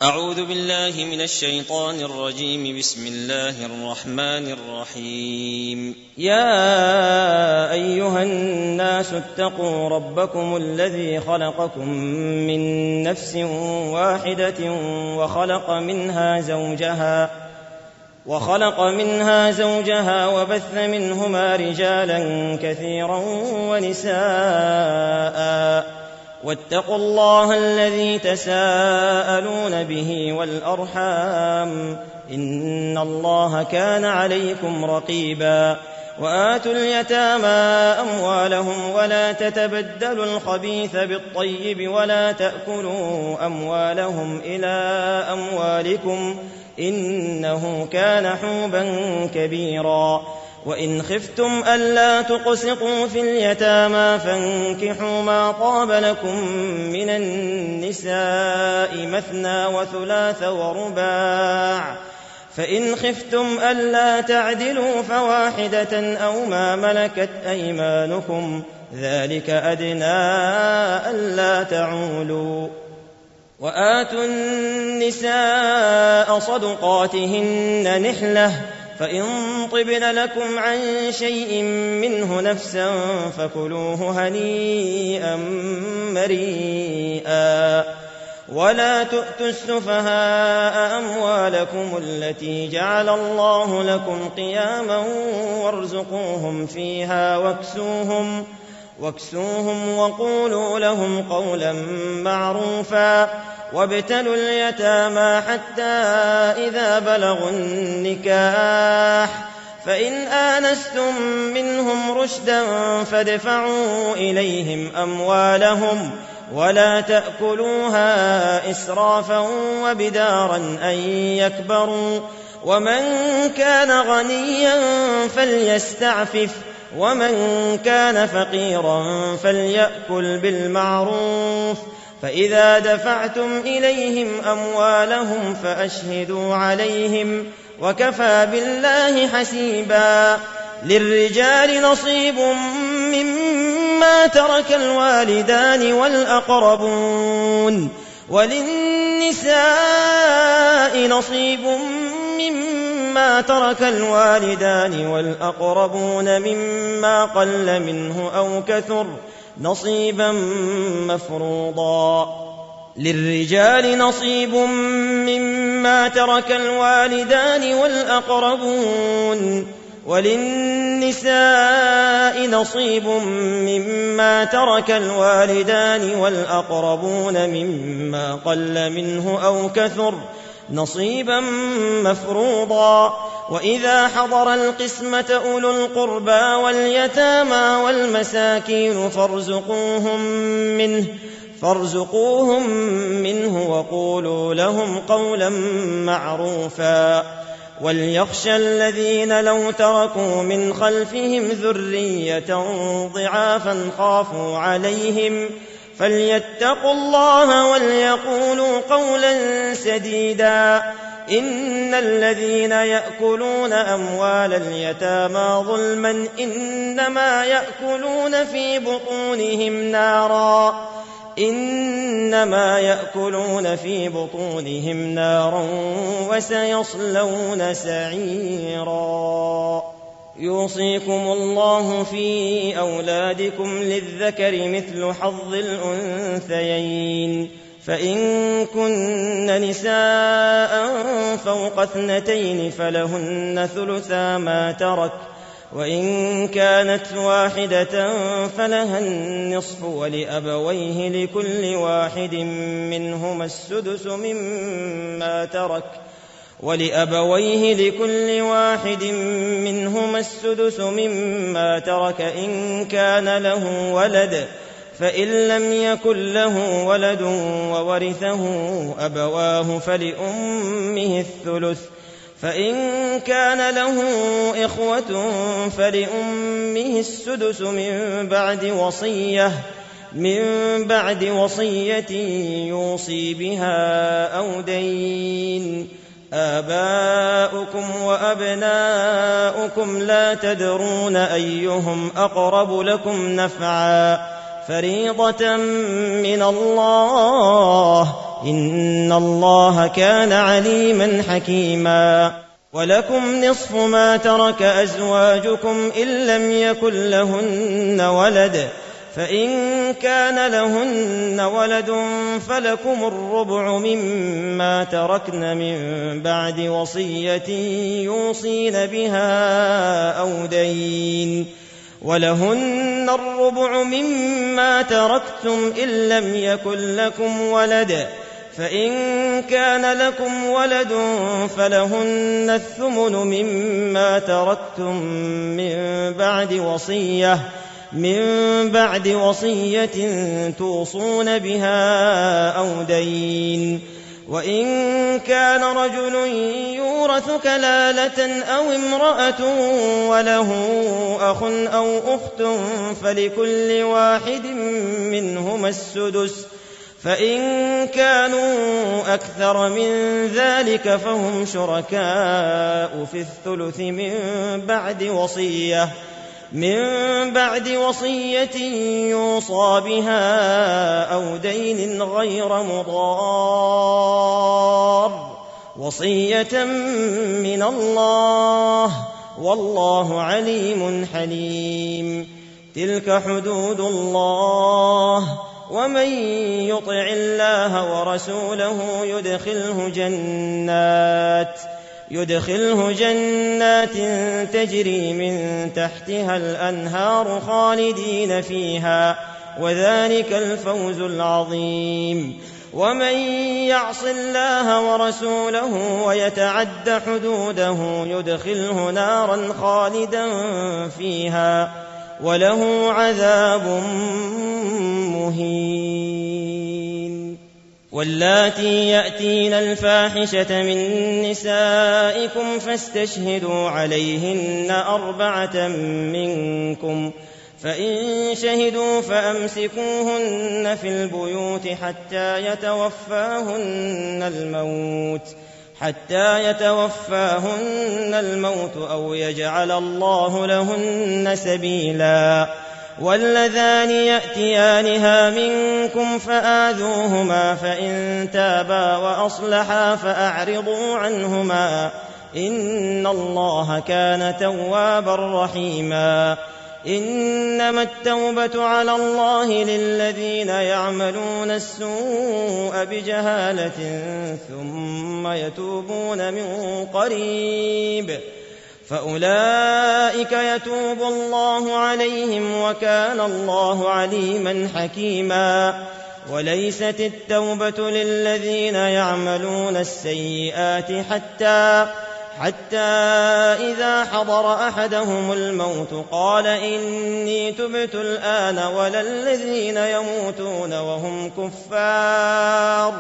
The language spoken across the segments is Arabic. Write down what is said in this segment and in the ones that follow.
أعوذ بالله من الشيطان الرجيم. بسم الله الرحمن الرحيم. يا أيها الناس اتقوا ربكم الذي خلقكم من نفس واحدة وخلق منها زوجها وبث منهما رجالا كثيرا ونساء واتقوا الله الذي تساءلون به والأرحام إن الله كان عليكم رقيبا. وآتوا اليتامى أموالهم ولا تتبدلوا الخبيث بالطيب ولا تأكلوا أموالهم إلى أموالكم إنه كان حوبا كبيرا. وإن خفتم ألا تقسطوا في اليتامى فانكحوا ما طاب لكم من النساء مثنى وثلاث ورباع، فإن خفتم ألا تعدلوا فواحدة أو ما ملكت أيمانكم ذلك أدنى ألا تعولوا. وآتوا النساء صدقاتهن نحلة، فإن طبن لكم عن شيء منه نفسا فكلوه هنيئا مريئا. ولا تؤتوا السفهاء أموالكم التي جعل الله لكم قياما وارزقوهم فيها واكسوهم وقولوا لهم قولا معروفا. وابتلوا اليتامى حتى إذا بلغوا النكاح فإن آنستم منهم رشدا فادفعوا إليهم أموالهم ولا تأكلوها إسرافا وبدارا أن يكبروا. ومن كان غنيا فليستعفف ومن كان فقيرا فليأكل بالمعروف. فإذا دفعتم إليهم أموالهم فأشهدوا عليهم وكفى بالله حسيبا. للرجال نصيب مما ترك الوالدان والأقربون وللنساء نصيب مما ترك الوالدان والأقربون مما قل منه أو كثر نصيبا مفروضا. للرجال نصيب مما ترك الوالدان والأقربون وللنساء نصيب مما ترك الوالدان والأقربون مما قل منه أو كثر نصيبا مفروضا. وإذا حضر القسمة أولو القربى واليتامى والمساكين فارزقوهم منه وقولوا لهم قولا معروفا. وليخشى الذين لو تركوا من خلفهم ذرية ضعافا خافوا عليهم فليتقوا الله وليقولوا قولا سديدا. إن الذين يأكلون أموال اليتامى ظلما إنما يأكلون في بطونهم نارا وسيصلون سعيرا. يوصيكم الله في أولادكم للذكر مثل حظ الأنثيين، فإن كن نساء فوق 2 فلهن ثلثا ما ترك، وإن كانت واحدة فلها النصف ولأبويه لكل واحد منهما السدس مما ترك إن كان له ولد، فإن لم يكن له ولد وورثه أبواه فلأمه الثلث، فإن كان له إخوة فلأمه السدس من بعد وصية يوصي بها أو دين. آباؤكم وأبناؤكم لا تدرون أيهم أقرب لكم نفعا فريضة من الله إن الله كان عليما حكيما. ولكم نصف ما ترك أزواجكم إن لم يكن لهن ولد، فإن كان لهن ولد فلكم الربع مما تركن من بعد وصية يوصين بها أو دين، ولهن الربع مما تركتم إن لم يكن لكم ولد، فإن كان لكم ولد فلهن الثمن مما تركتم من بعد وصية توصون بها أو دين. وإن كان رجل يورث كلالة أو امرأة وله أخ أو أخت فلكل واحد منهما السدس، فإن كانوا أكثر من ذلك فهم شركاء في الثلث من بعد وصية يوصى بها أو دين غير مضار، وصية من الله، والله عليم حليم. تلك حدود الله، ومن يطع الله ورسوله يدخله جنات تجري من تحتها الأنهار خالدين فيها، وذلك الفوز العظيم. ومن يعص الله ورسوله ويتعد حدوده يدخله نارا خالدا فيها وله عذاب مهين. واللاتي يأتين الفاحشة من نسائكم فاستشهدوا عليهن 4 منكم، فإن شهدوا فأمسكوهن في البيوت حتى يتوفاهن الموت أو يجعل الله لهن سبيلا. واللذان يأتيانها منكم فآذوهما، فإن تابا وأصلحا فأعرضوا عنهما، إن الله كان توابا رحيما. إنما التوبة على الله للذين يعملون السوء بجهالة ثم يتوبون من قريب فأولئك يتوب الله عليهم، وكان الله عليما حكيما. وليست التوبة للذين يعملون السيئات حتى إذا حضر أحدهم الموت قال إني تبت الآن، ولا الذين يموتون وهم كفار،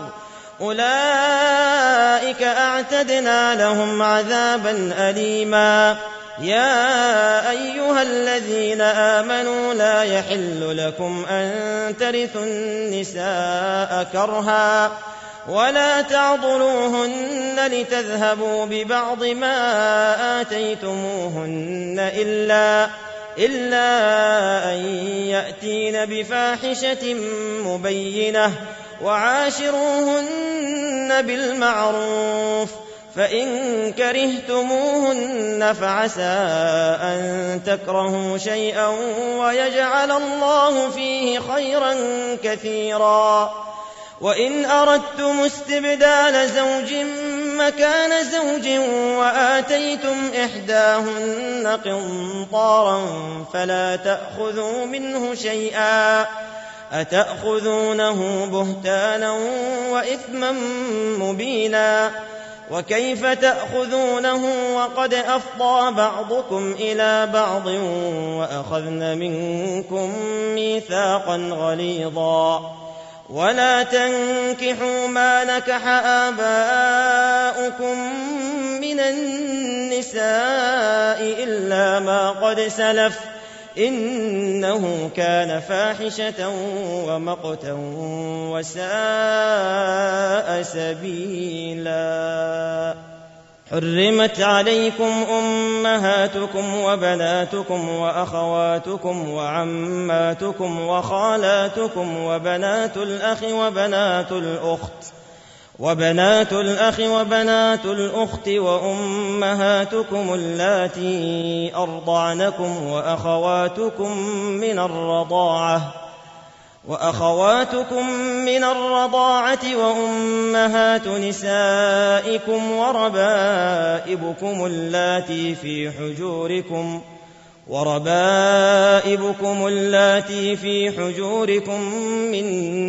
أولئك أعتدنا لهم عذابا أليما. يا أيها الذين آمنوا لا يحل لكم أن ترثوا النساء كرها ولا تعضلوهن لتذهبوا ببعض ما آتيتموهن إلا أن يأتين بفاحشة مبينة، وعاشروهن بالمعروف، فإن كرهتموهن فعسى أن تكرهوا شيئا ويجعل الله فيه خيرا كثيرا. وإن أردتم استبدال زوج مكان زوج وآتيتم إحداهن قنطارا فلا تأخذوا منه شيئا، أتأخذونه بهتانا وإثما مبينا. وكيف تأخذونه وقد أفضى بعضكم إلى بعض وأخذن منكم ميثاقا غليظا. ولا تنكحوا ما نكح آباؤكم من النساء إلا ما قد سلف، إنه كان فاحشة ومقتا وساء سبيلا. حرمت عليكم أمهاتكم وبناتكم وأخواتكم وعماتكم وخالاتكم وبنات الأخ وبنات الأخت وبنات الأخ وبنات الأخت وأمهاتكم اللاتي أرضعنكم وأخواتكم من الرضاعة وأمهات نسائكم وربائبكم اللاتي في حجوركم من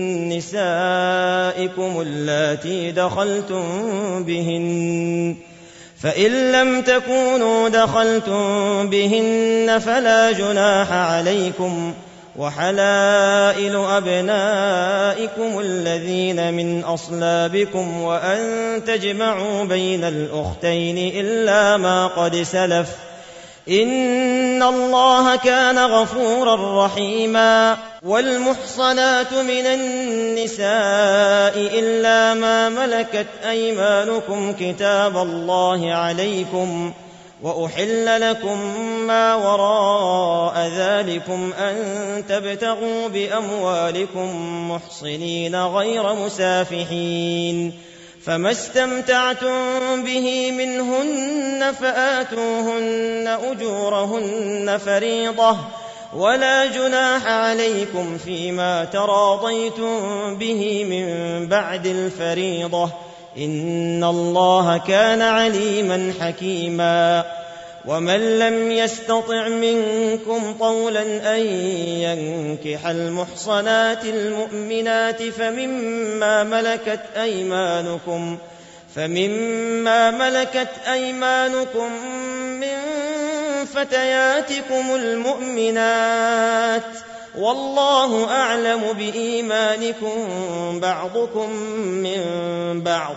نسائكم اللاتي دخلتم بهن، فإن لم تكونوا دخلتم بهن فلا جناح عليكم، وحلائل أبنائكم الذين من أصلابكم، وأن تجمعوا بين الأختين إلا ما قد سلف، إن الله كان غفورا رحيما. والمحصنات من النساء إلا ما ملكت أيمانكم كتاب الله عليكم، وأحل لكم ما وراء ذلكم أن تبتغوا بأموالكم محصنين غير مسافحين، فما استمتعتم به منهن فآتوهن أجورهن فريضة، ولا جناح عليكم فيما تراضيتم به من بعد الفريضة، إن الله كان عليما حكيما. ومن لم يستطع منكم طولا أن ينكح المحصنات المؤمنات فمما ملكت أيمانكم من فتياتكم المؤمنات، والله أعلم بإيمانكم بعضكم من بعض،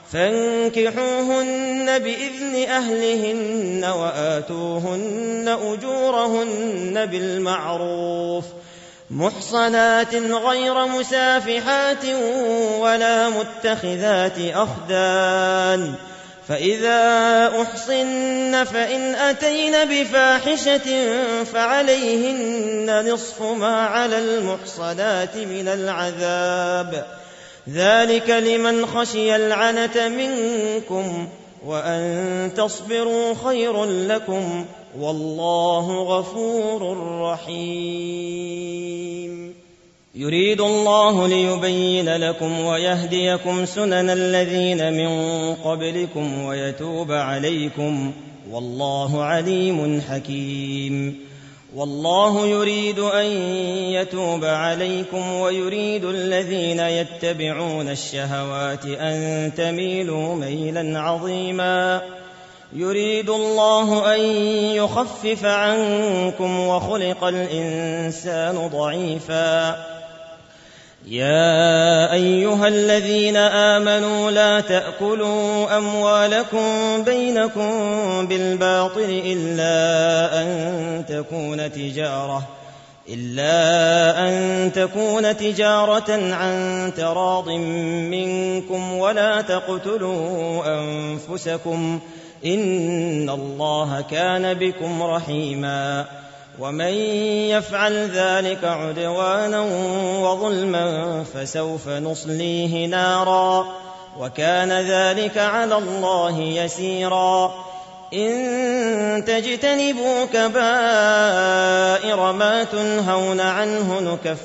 فانكحوهن بإذن أهلهن وآتوهن أجورهن بالمعروف، محصنات غير مسافحات ولا متخذات أخدان، فإذا أحصن فإن أتين بفاحشة فعليهن نصف ما على المحصنات من العذاب، ذلك لمن خشي العنة منكم، وأن تصبروا خير لكم، والله غفور رحيم. يريد الله ليبين لكم ويهديكم سنن الذين من قبلكم ويتوب عليكم، والله عليم حكيم. والله يريد أن يتوب عليكم ويريد الذين يتبعون الشهوات أن تميلوا ميلا عظيما. يريد الله أن يخفف عنكم وخلق الإنسان ضعيفا. يا أيها الذين آمنوا لا تأكلوا أموالكم بينكم بالباطل إلا أن تكون تجارة عن تراض منكم، ولا تقتلوا أنفسكم، إن الله كان بكم رحيما. ومن يفعل ذلك عدوانا وظلما فسوف نصليه نارا، وكان ذلك على الله يسيرا. إن تجتنبوا كبائر ما تنهون عنه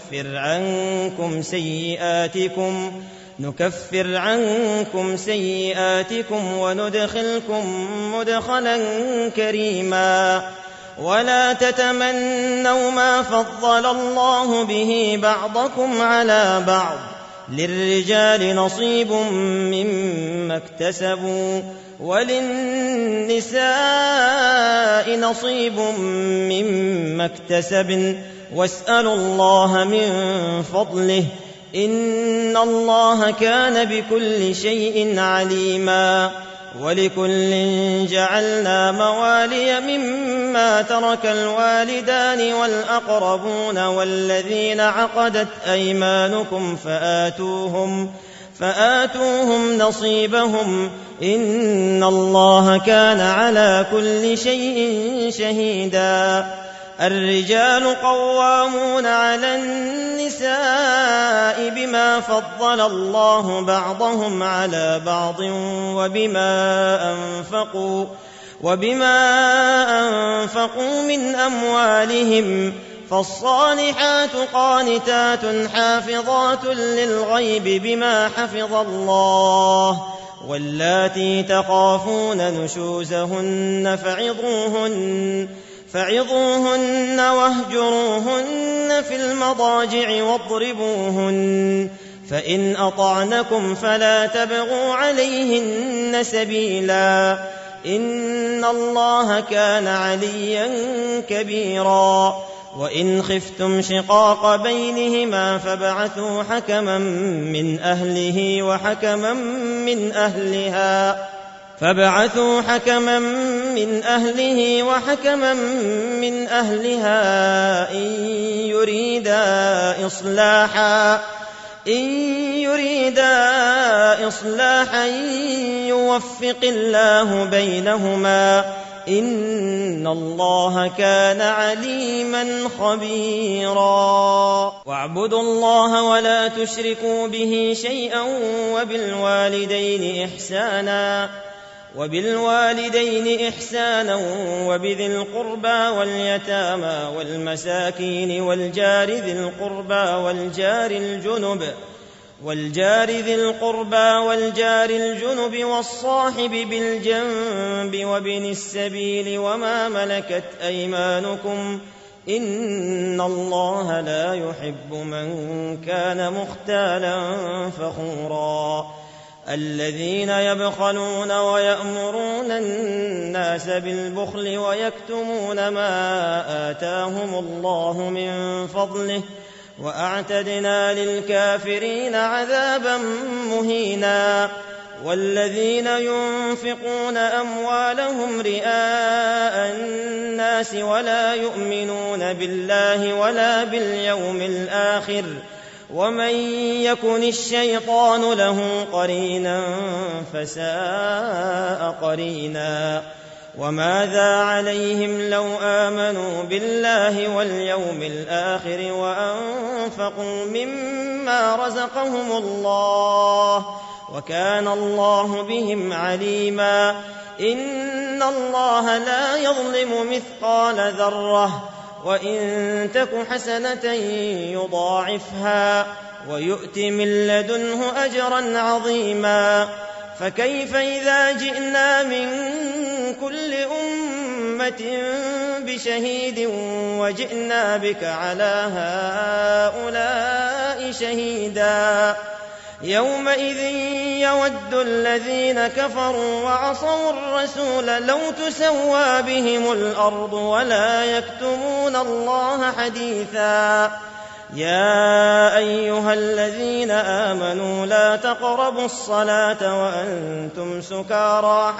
نكفر عنكم سيئاتكم وندخلكم مدخلا كريما. ولا تتمنوا ما فضل الله به بعضكم على بعض، للرجال نصيب مما اكتسبوا وللنساء نصيب مما اكتسبن، واسألوا الله من فضله، إن الله كان بكل شيء عليما. ولكل جعلنا موالي مما ترك الوالدان والأقربون والذين عقدت أيمانكم فآتوهم نصيبهم، إن الله كان على كل شيء شهيدا. الرجال قوامون على النساء بما فضل الله بعضهم على بعض وبما أنفقوا من أموالهم، فالصالحات قانتات حافظات للغيب بما حفظ الله، واللاتي تخافون نشوزهن فعظوهن واهجروهن في المضاجع واضربوهن، فإن أطعنكم فلا تبغوا عليهن سبيلا، إن الله كان عليا كبيرا. وإن خفتم شقاق بينهما فابعثوا حكما من أهله وحكما من أهلها إن يريدا إصلاحا يوفق الله بينهما، إن الله كان عليما خبيرا. واعبدوا الله ولا تشركوا به شيئا، وبالوالدين إحسانا وبذي القربى واليتامى والمساكين والجار ذي القربى والجار الجنب والصاحب بالجنب وابن السبيل وما ملكت أيمانكم، إن الله لا يحب من كان مختالا فخورا. الذين يبخلون ويأمرون الناس بالبخل ويكتمون ما آتاهم الله من فضله، وأعتدنا للكافرين عذابا مهينا. والذين ينفقون أموالهم رئاء الناس ولا يؤمنون بالله ولا باليوم الآخر، ومن يكن الشيطان له قرينا فساء قرينا. وماذا عليهم لو آمنوا بالله واليوم الآخر وأنفقوا مما رزقهم الله، وكان الله بهم عليما. إن الله لا يظلم مثقال ذرة، وإن تك حسنة يضاعفها ويؤت من لدنه أجرا عظيما. فكيف إذا جئنا من كل أمة بشهيد وجئنا بك على هؤلاء شهيدا، يومئذ يود الذين كفروا وعصوا الرسول لو تسوى بهم الأرض ولا يكتمون الله حديثا. يا أيها الذين آمنوا لا تقربوا الصلاة وأنتم سكارى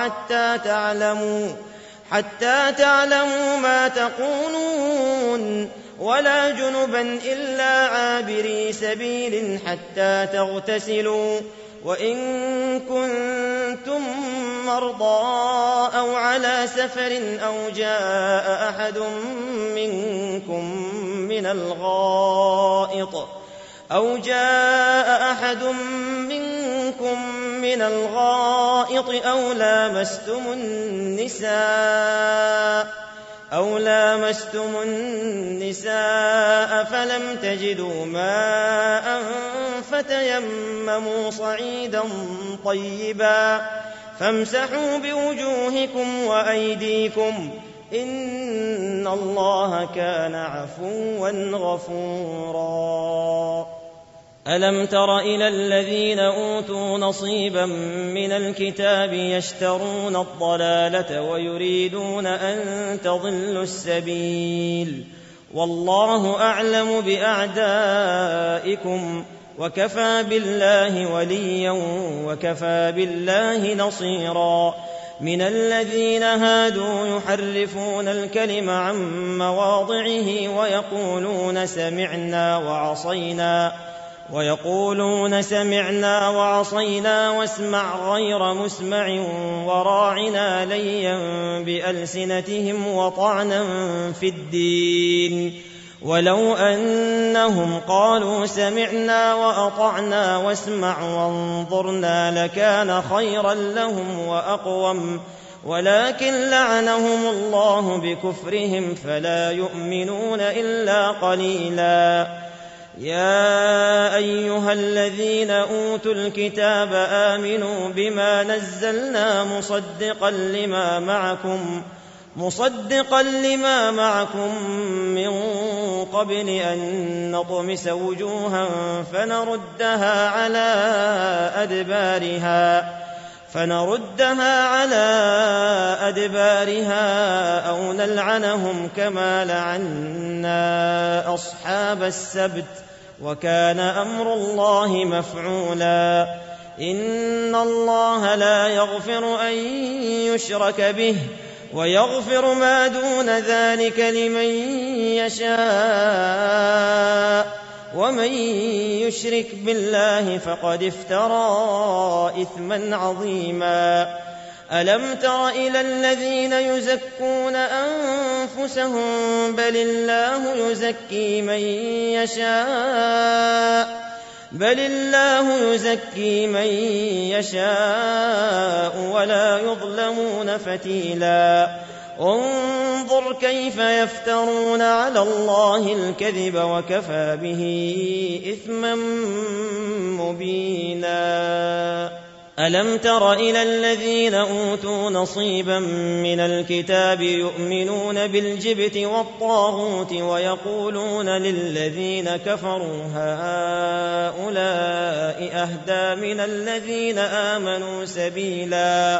حتى تعلموا ما تقولون، ولا جنبا إلا عابري سبيل حتى تغتسلوا، وإن كنتم مرضى أو على سفر أو جاء أحد منكم من الغائط أو لامستم النساء فلم تجدوا ماء فتيمموا صعيدا طيبا فامسحوا بوجوهكم وأيديكم، إن الله كان عفوا غفورا. ألم تر إلى الذين أوتوا نصيبا من الكتاب يشترون الضلالة ويريدون أن تضلوا السبيل، والله أعلم بأعدائكم، وكفى بالله وليا وكفى بالله نصيرا. من الذين هادوا يحرفون الكلم عن مواضعه ويقولون سمعنا وعصينا ويقولون سمعنا وعصينا واسمع غير مسمع وراعنا ليا بألسنتهم وطعنا في الدين ولو أنهم قالوا سمعنا وأطعنا واسمع وانظرنا لكان خيرا لهم وأقوم ولكن لعنهم الله بكفرهم فلا يؤمنون إلا قليلا. يا أيها الذين أوتوا الكتاب آمنوا بما نزلنا مصدقا لما معكم من قبل أن نطمس وجوها فنردها على أدبارها أو نلعنهم كما لعنا أصحاب السبت وكان أمر الله مفعولا. إن الله لا يغفر أن يشرك به ويغفر ما دون ذلك لمن يشاء ومن يشرك بالله فقد افترى إثما عظيما. ألم تر إلى الذين يزكون أنفسهم بل الله يزكي من يشاء ولا يظلمون فتيلا. انظر كيف يفترون على الله الكذب وكفى به إثما مبينا. ألم تر إلى الذين أوتوا نصيبا من الكتاب يؤمنون بالجبت والطاغوت ويقولون للذين كفروا هؤلاء أهدى من الذين آمنوا سبيلا.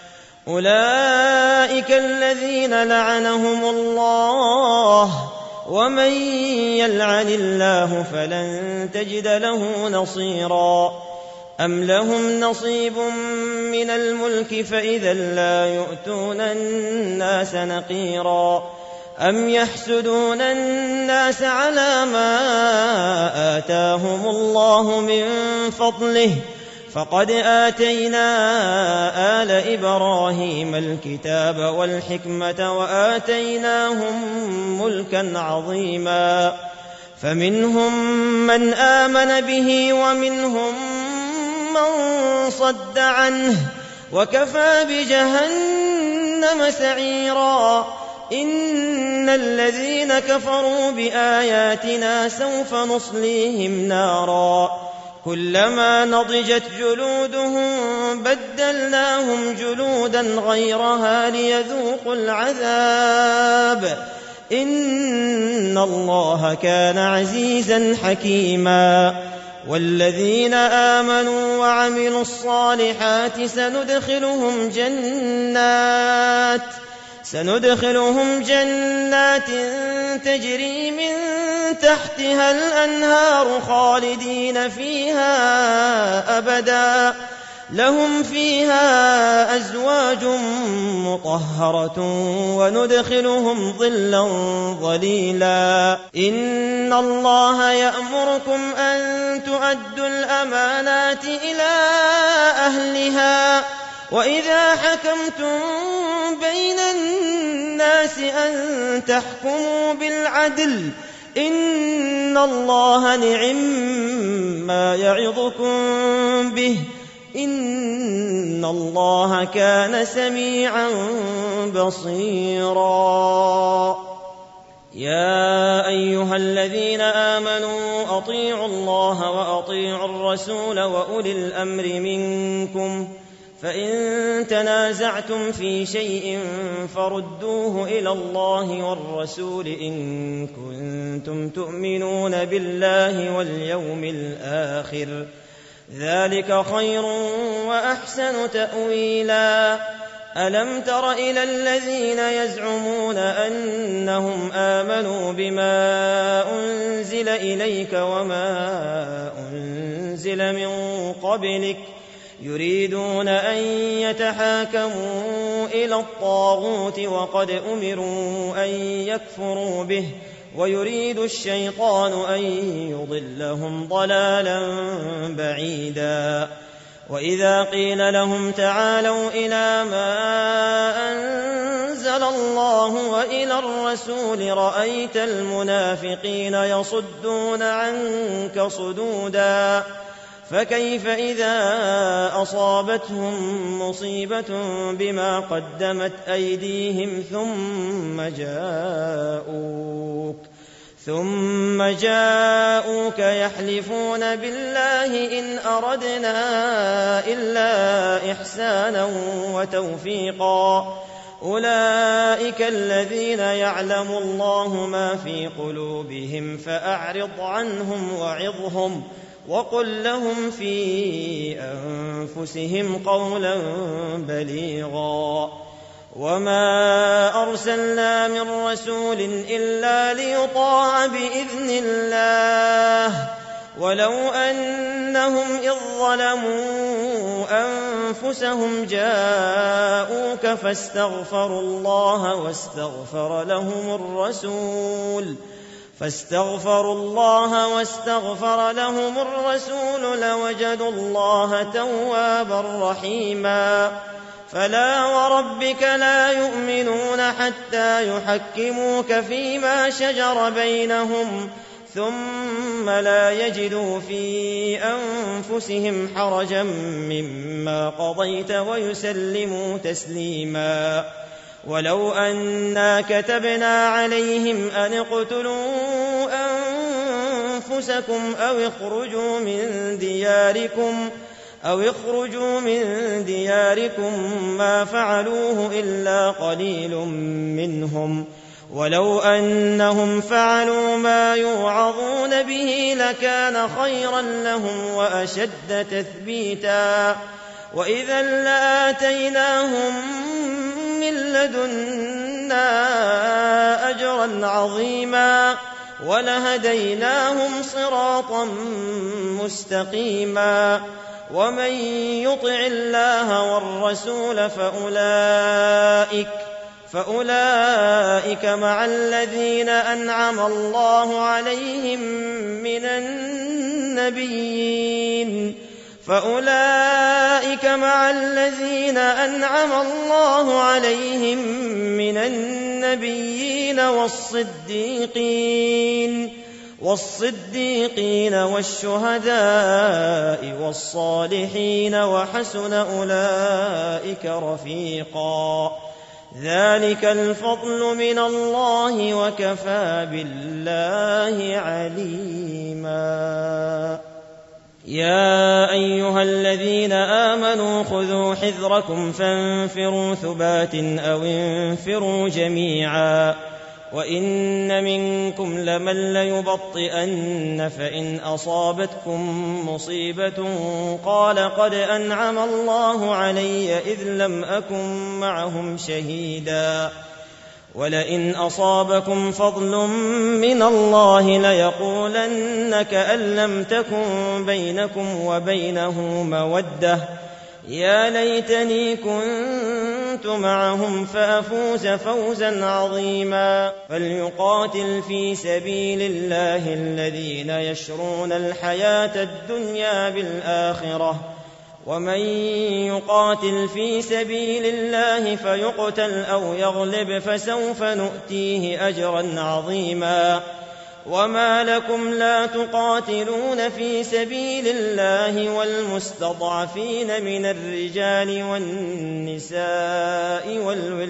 أولئك الذين لعنهم الله ومن يلعن الله فلن تجد له نصيرا. أم لهم نصيب من الملك فإذا لا يؤتون الناس نقيرا. أم يحسدون الناس على ما آتاهم الله من فضله فقد آتينا آل إبراهيم الكتاب والحكمة وآتيناهم ملكا عظيما. فمنهم من آمن به ومنهم من صد عنه وكفى بجهنم سعيرا. إن الذين كفروا بآياتنا سوف نصليهم نارا كلما نضجت جلودهم بدلناهم جلودا غيرها ليذوقوا العذاب إن الله كان عزيزا حكيما. والذين آمنوا وعملوا الصالحات سندخلهم جنات تجري من تحتها الأنهار خالدين فيها أبدا لهم فيها أزواج مطهرة وندخلهم ظلا ظليلا. إن الله يأمركم أن تؤدوا الأمانات إلى أهلها وإذا حكمتم بين الناس أن تحكموا بالعدل إن الله نعم يعظكم به إن الله كان سميعا بصيرا. يا أيها الذين آمنوا أطيعوا الله وأطيعوا الرسول وأولي الأمر منكم فإن تنازعتم في شيء فردوه إلى الله والرسول إن كنتم تؤمنون بالله واليوم الآخر ذلك خير وأحسن تأويلا. ألم تر إلى الذين يزعمون أنهم آمنوا بما أنزل إليك وما أنزل من قبلك يريدون أن يتحاكموا إلى الطاغوت وقد أمروا أن يكفروا به ويريد الشيطان أن يضلهم ضلالا بعيدا. وإذا قيل لهم تعالوا إلى ما أنزل الله وإلى الرسول رأيت المنافقين يصدون عنك صدودا. فكيف إذا أصابتهم مصيبة بما قدمت أيديهم ثم جاءوك يحلفون بالله إن أردنا إلا إحسانا وتوفيقا. أولئك الذين يعلم الله ما في قلوبهم فأعرض عنهم وعظهم وقل لهم في أنفسهم قولا بليغا. وما أرسلنا من رسول إلا ليطاع بإذن الله ولو أنهم إذ ظلموا أنفسهم جاءوك فاستغفروا الله واستغفر لهم الرسول لوجدوا الله توابا رحيما. فلا وربك لا يؤمنون حتى يحكموك فيما شجر بينهم ثم لا يجدوا في أنفسهم حرجا مما قضيت ويسلموا تسليما. ولو أنا كتبنا عليهم أن اقتلوا أنفسكم أو اخرجوا من دياركم ما فعلوه إلا قليل منهم ولو أنهم فعلوا ما يوعظون به لكان خيرا لهم وأشد تثبيتا. وإذا لآتيناهم من لدنا أجرا عظيما ولهديناهم صراطا مستقيما. ومن يطع الله والرسول فأولئك مع الذين أنعم الله عليهم من النبيين والصديقين والشهداء والصالحين وحسن أولئك رفيقا. ذلك الفضل من الله وكفى بالله عليما. يا أيها الذين آمنوا خذوا حذركم فانفروا ثبات أو انفروا جميعا. وإن منكم لمن ليبطئن فإن أصابتكم مصيبة قال قد أنعم الله علي إذ لم أكن معهم شهيدا. ولئن أصابكم فضل من الله ليقولن كأن لم تكن بينكم وبينه مودة يا ليتني كنت معهم فأفوز فوزا عظيما. فليقاتل في سبيل الله الذين يشرون الحياة الدنيا بالآخرة ومن يقاتل في سبيل الله فيقتل أو يغلب فسوف نؤتيه أجرا عظيما. وما لكم لا تقاتلون في سبيل الله والمستضعفين من الرجال والنساء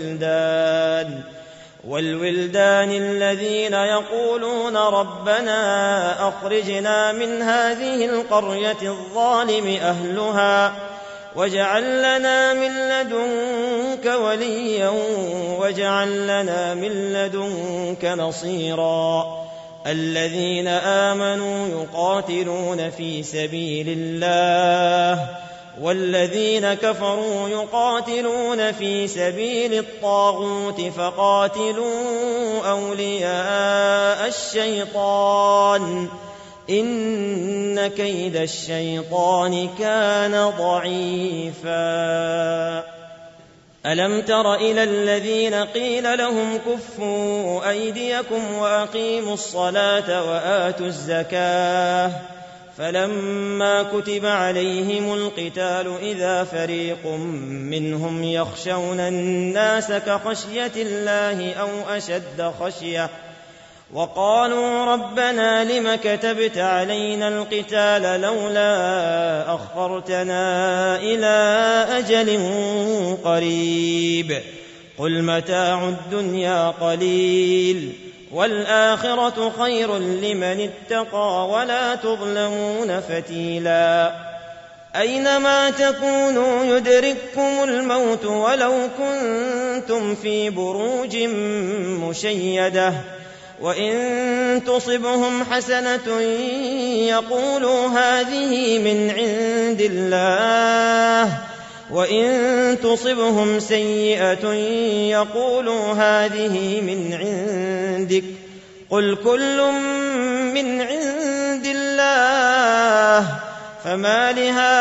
والولدان الذين يقولون ربنا أخرجنا من هذه القرية الظالم أهلها واجعل لنا من لدنك وليا واجعل لنا من لدنك نصيرا. الذين آمنوا يقاتلون في سبيل الله والذين كفروا يقاتلون في سبيل الطاغوت فقاتلوا أولياء الشيطان إن كيد الشيطان كان ضعيفا. ألم تر إلى الذين قيل لهم كفوا أيديكم وأقيموا الصلاة وآتوا الزكاة فلما كتب عليهم القتال إذا فريق منهم يخشون الناس كخشية الله أو أشد خشية وقالوا ربنا لم كتبت علينا القتال لولا أخرتنا إلى أجل قريب قل متاع الدنيا قليل والآخرة خير لمن اتقى ولا تظلمون فتيلا أينما تكونوا يدرككم الموت ولو كنتم في بروج مشيدة وإن تصبهم حسنة يقولوا هذه من عند الله وإن تصبهم سيئة يقولوا هذه من عندك قل كل من عند الله فما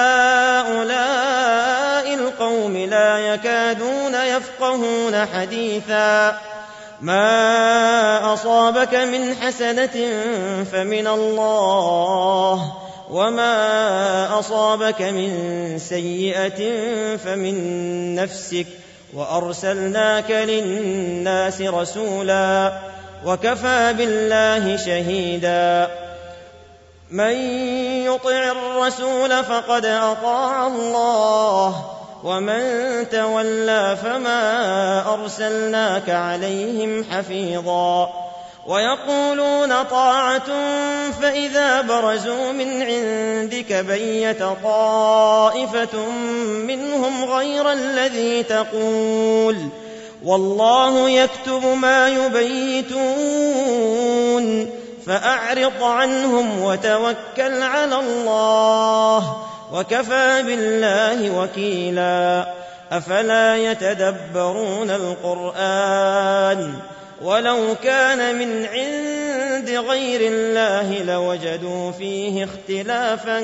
لهؤلاء القوم لا يكادون يفقهون حديثا ما أصابك من حسنة فمن الله وما أصابك من سيئة فمن نفسك وأرسلناك للناس رسولا وكفى بالله شهيدا من يطع الرسول فقد أطاع الله ومن تولى فما أرسلناك عليهم حفيظا ويقولون طاعة فإذا برزوا من عندك بيت طائفة منهم غير الذي تقول والله يكتب ما يبيتون فأعرض عنهم وتوكل على الله وكفى بالله وكيلا أفلا يتدبرون القرآن ولو كان من عند غير الله لوجدوا فيه اختلافا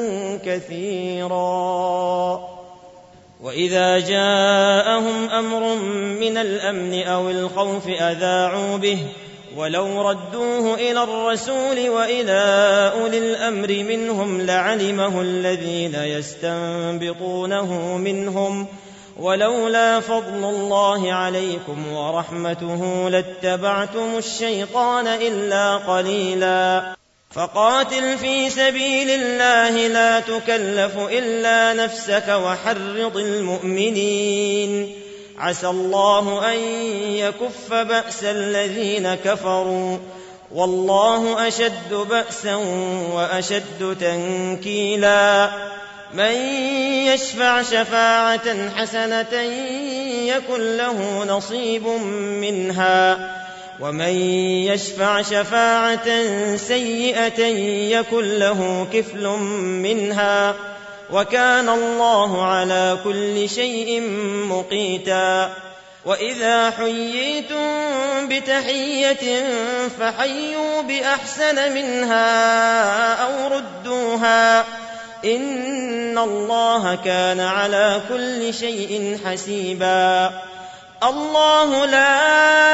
كثيرا وإذا جاءهم أمر من الأمن أو الخوف أذاعوا به ولو ردوه إلى الرسول وإلى أولي الأمر منهم لعلمه الذين يستنبطونه منهم ولولا فضل الله عليكم ورحمته لاتبعتم الشيطان إلا قليلا فقاتل في سبيل الله لا تكلف إلا نفسك وحرض المؤمنين عسى الله أن يكف بأس الذين كفروا والله أشد بأسا وأشد تنكيلا من يشفع شفاعة حسنة يكن له نصيب منها ومن يشفع شفاعة سيئة يكن له كفل منها وكان الله على كل شيء مقيتا وإذا حييتم بتحية فحيوا بأحسن منها أو ردوها إن الله كان على كل شيء حسيبا الله لا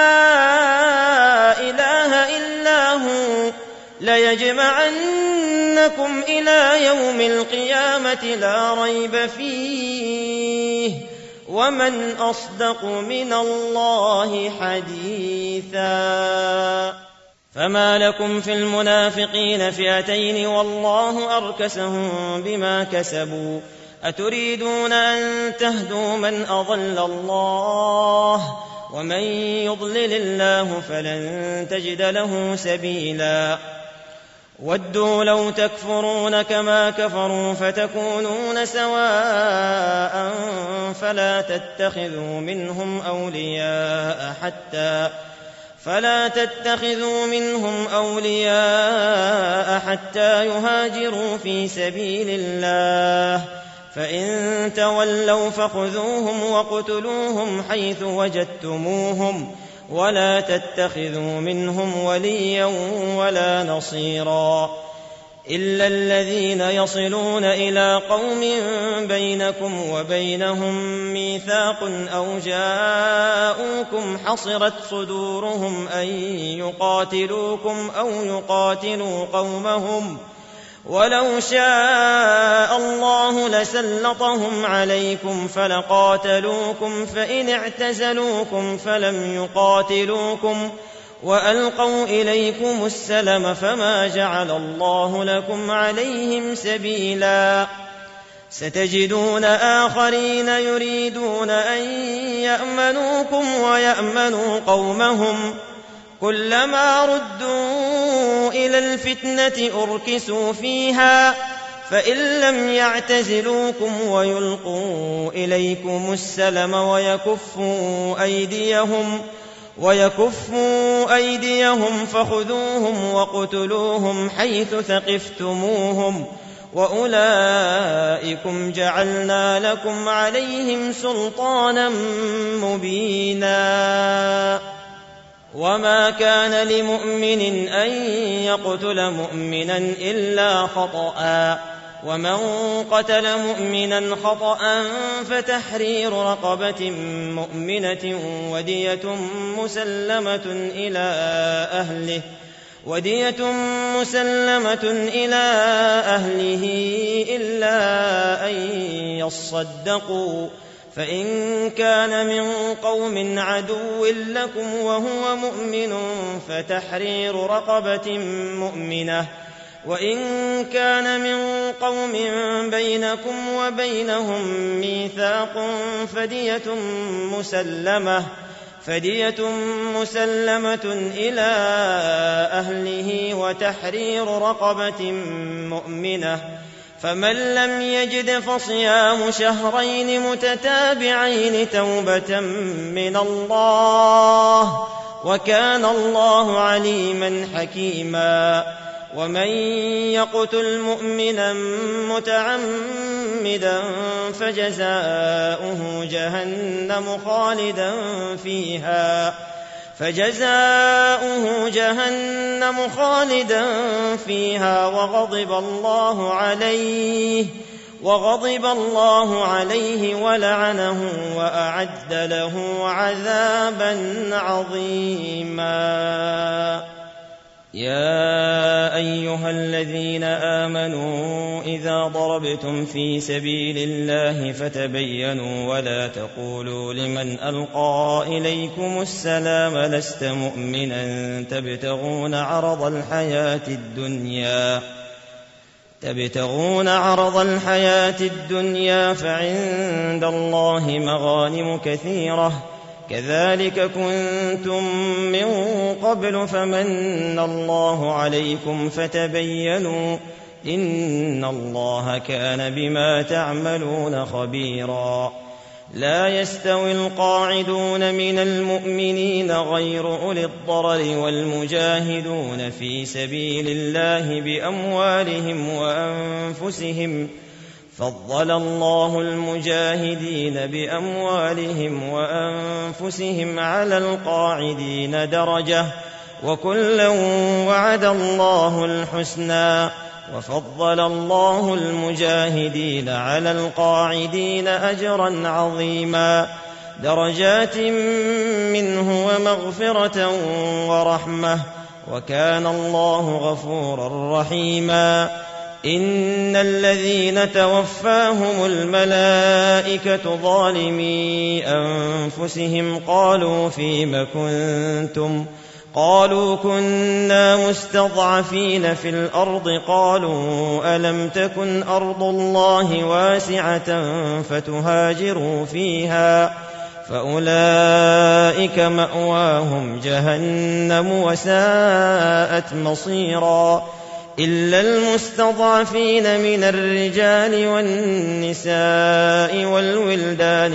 إله إلا هو ليجمعنكم إلى يوم القيامة لا ريب فيه ومن أصدق من الله حديثا فما لكم في المنافقين فئتين والله أركسهم بما كسبوا أتريدون أن تهدوا من أضل الله ومن يضلل الله فلن تجد له سبيلا ودوا لو تكفرون كما كفروا فتكونون سواء فلا تتخذوا منهم أولياء حتى يهاجروا في سبيل الله فإن تولوا فخذوهم وقتلوهم حيث وجدتموهم ولا تتخذوا منهم وليا ولا نصيرا إلا الذين يصلون إلى قوم بينكم وبينهم ميثاق أو جاءوكم حصرت صدورهم أن يقاتلوكم أو يقاتلوا قومهم ولو شاء الله لسلطهم عليكم فلقاتلوكم فإن اعتزلوكم فلم يقاتلوكم وألقوا إليكم السلم فما جعل الله لكم عليهم سبيلا ستجدون آخرين يريدون أن يأمنوكم ويأمنوا قومهم كلما ردوا إلى الفتنة أركسوا فيها فإن لم يعتزلوكم ويلقوا إليكم السلم ويكفوا أيديهم فخذوهم وقتلوهم حيث ثقفتموهم وأولئكم جعلنا لكم عليهم سلطانا مبينا وما كان لمؤمن أن يقتل مؤمنا إلا خطأ ومن قتل مؤمنا خطأ فتحرير رقبة مؤمنة ودية مسلمة إلى أهله إلا أن يصدقوا فإن كان من قوم عدو لكم وهو مؤمن فتحرير رقبة مؤمنة وإن كان من قوم بينكم وبينهم ميثاق فدية مسلمة إلى أهله وتحرير رقبة مؤمنة فمن لم يجد فصيام شهرين متتابعين توبة من الله وكان الله عليما حكيما ومن يقتل مؤمنا متعمدا فجزاؤه جهنم خالدا فيها وغضب الله عليه ولعنه وأعد له عذابا عظيما يا أيها الذين آمنوا إذا ضربتم في سبيل الله فتبينوا ولا تقولوا لمن ألقى إليكم السلام لست مؤمنا تبتغون عرض الحياة الدنيا فعند الله مغانم كثيرة كذلك كنتم من قبل فمن الله عليكم فتبينوا إن الله كان بما تعملون خبيرا لا يستوي القاعدون من المؤمنين غير أولي الضرر والمجاهدون في سبيل الله بأموالهم وأنفسهم فضل الله المجاهدين بأموالهم وأنفسهم على القاعدين درجة وكلا وعد الله الحسنى وفضل الله المجاهدين على القاعدين أجرا عظيما درجات منه ومغفرة ورحمة وكان الله غفورا رحيما إن الذين توفاهم الملائكة ظالمي أنفسهم قالوا فيم كنتم قالوا كنا مستضعفين في الأرض قالوا ألم تكن أرض الله واسعة فتهاجروا فيها فأولئك مأواهم جهنم وساءت مصيرا إلا المستضعفين من الرجال والنساء والولدان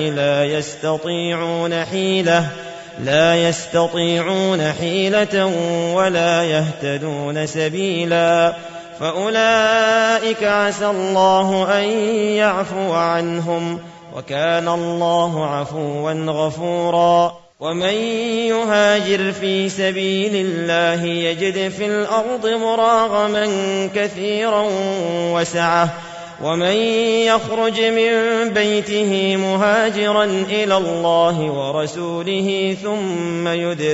لا يستطيعون حيلة ولا يهتدون سبيلا فأولئك عسى الله أن يعفو عنهم وكان الله عفوا غفورا ومن يهاجر في سبيل الله يجد في الأرض مراغما كثيرا وسعة ومن يخرج من بيته مهاجرا إلى الله ورسوله ثم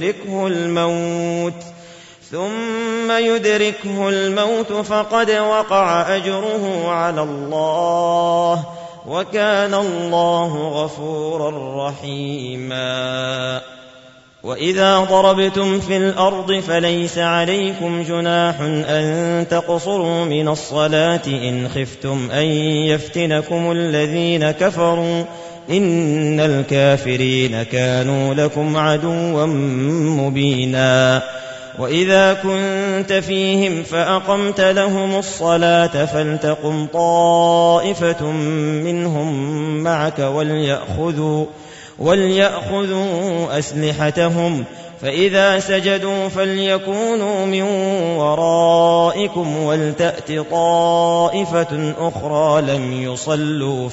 يدركه الموت فقد وقع أجره على الله وكان الله غفورا رحيما. وإذا ضربتم في الأرض فليس عليكم جناح أن تقصروا من الصلاة إن خفتم أن يفتنكم الذين كفروا إن الكافرين كانوا لكم عدوا مبينا. وإذا كنت فيهم فأقمت لهم الصلاة فلتقم طائفة منهم معك وليأخذوا أسلحتهم فإذا سجدوا فليكونوا من ورائكم ولتأت طائفة أخرى لم يصلوا